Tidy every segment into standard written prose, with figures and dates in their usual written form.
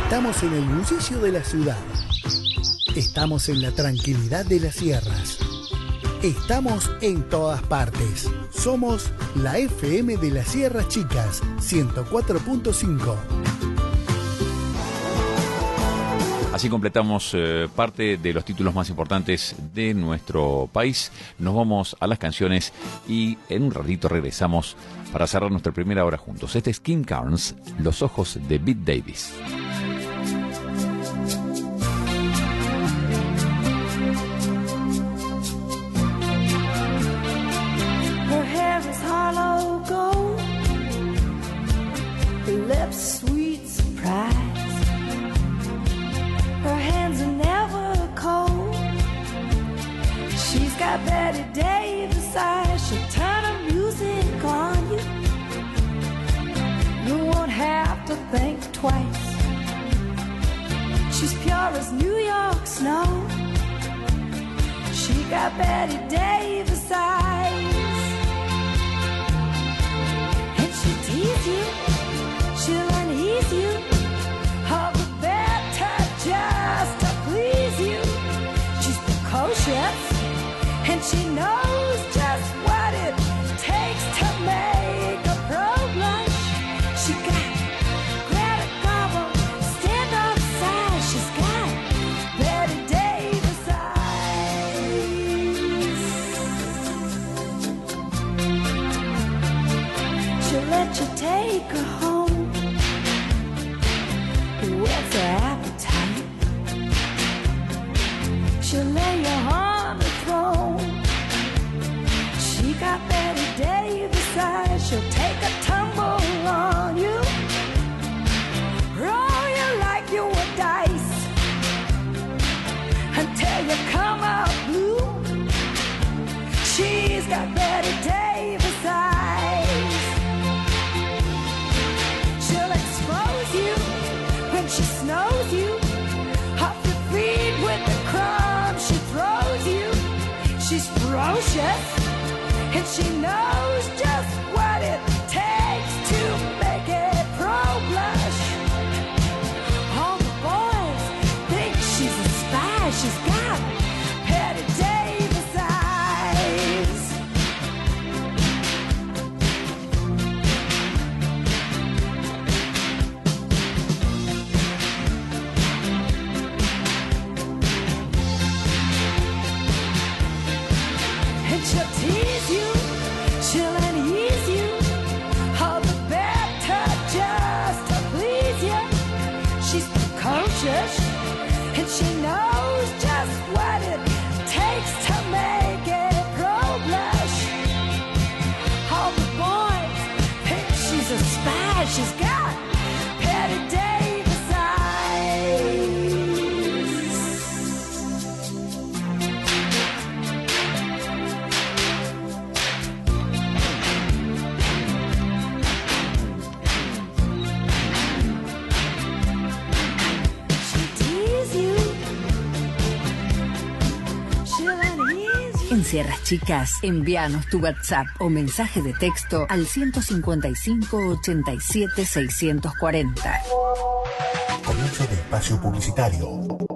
Estamos en el bullicio de la ciudad. Estamos en la tranquilidad de las sierras. Estamos en todas partes. Somos la FM de las Sierras Chicas, 104.5. Así completamos parte de los títulos más importantes de nuestro país. Nos vamos a las canciones y en un ratito regresamos para cerrar nuestra primera hora juntos. Este es Kim Carnes, Los ojos de Bette Davis. Her hair is hollow gold, her lips sweet surprise. Her hands are never cold. She's got Bette Davis eyes. She'll turn her music on you. You won't have to think twice. She's pure as New York snow. She got Bette Davis eyes. And she'll tease you, she'll unease you. All the better just to please you. She's precocious, and she knows just what it takes to make a pro blush. She got Greta Garbo, stand on side. She's got Bette Davis eyes. She'll let you take her home. What's her appetite? She'll lay you on the throne. She got Bette Davis eyes. She'll take a tumble on you, roll you like you were dice, until you come out blue. She's got Bette Davis eyes. She'll expose you when she snows you, off your feet with the crumbs she throws you. She's ferocious, and she knows just what it takes to make a pro blush. All the boys think she's a spy. She's got Bette Davis eyes. And she'll tease you, she'll unease you, all the better just to please you. She's precocious, and she knows just what it takes to make a pro blush. All the boys think she's a spy. She's got Bette Davis eyes. En Sierras Chicas, envíanos tu WhatsApp o mensaje de texto al 155 87 640. Comienzo de espacio publicitario.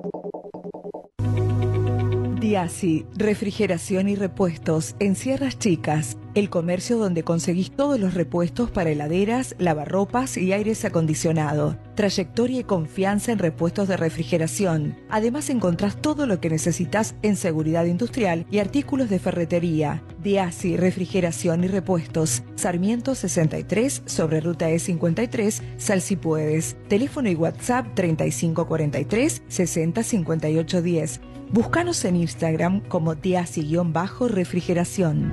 Diasi, refrigeración y repuestos en Sierras Chicas, el comercio donde conseguís todos los repuestos para heladeras, lavarropas y aires acondicionado. Trayectoria y confianza en repuestos de refrigeración. Además encontrás todo lo que necesitas en seguridad industrial y artículos de ferretería. Diasi, refrigeración y repuestos. Sarmiento 63 sobre ruta E53, Sal si puedes. Teléfono y WhatsApp 3543 605810. Búscanos en Instagram como Diasi-refrigeración.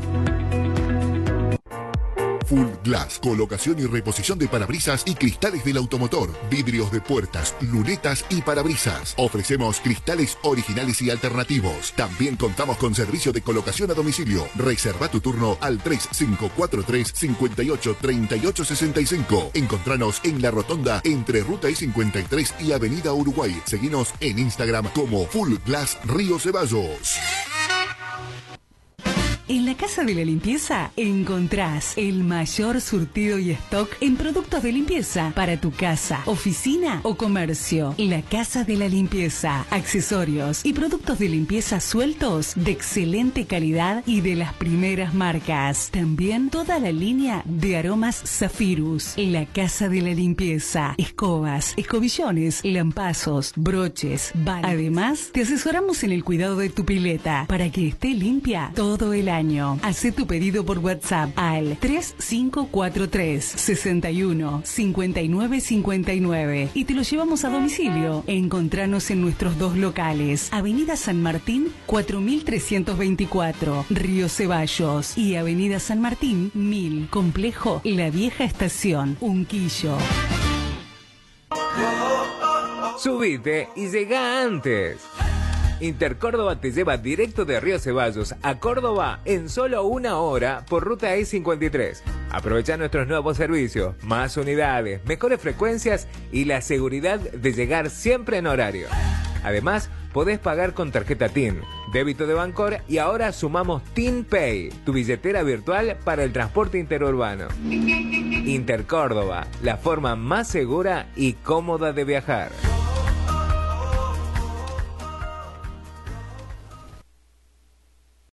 Full Glass, colocación y reposición de parabrisas y cristales del automotor, vidrios de puertas, lunetas y parabrisas. Ofrecemos cristales originales y alternativos. También contamos con servicio de colocación a domicilio. Reserva tu turno al 3543 58 38 65. Encontranos en la rotonda entre Ruta E53 y Avenida Uruguay. Seguinos en Instagram como Full Glass Río Ceballos. En la Casa de la Limpieza encontrás el mayor surtido y stock en productos de limpieza para tu casa, oficina o comercio. La Casa de la Limpieza, accesorios y productos de limpieza sueltos de excelente calidad y de las primeras marcas. También toda la línea de aromas Zafirus. La Casa de la Limpieza, escobas, escobillones, lampazos, broches, balas. Además, te asesoramos en el cuidado de tu pileta para que esté limpia todo el año. Hacé tu pedido por WhatsApp al 3543 61 59 59 y te lo llevamos a domicilio. Encontranos en nuestros dos locales, Avenida San Martín 4324, Río Ceballos, y Avenida San Martín 1000, Complejo La Vieja Estación, Unquillo. Subite y llega antes. Intercórdoba te lleva directo de Río Ceballos a Córdoba en solo 1 hora por ruta E53. Aprovecha nuestros nuevos servicios, más unidades, mejores frecuencias y la seguridad de llegar siempre en horario. Además, podés pagar con tarjeta TIN, débito de Bancor y ahora sumamos TIN Pay, tu billetera virtual para el transporte interurbano. Intercórdoba, la forma más segura y cómoda de viajar.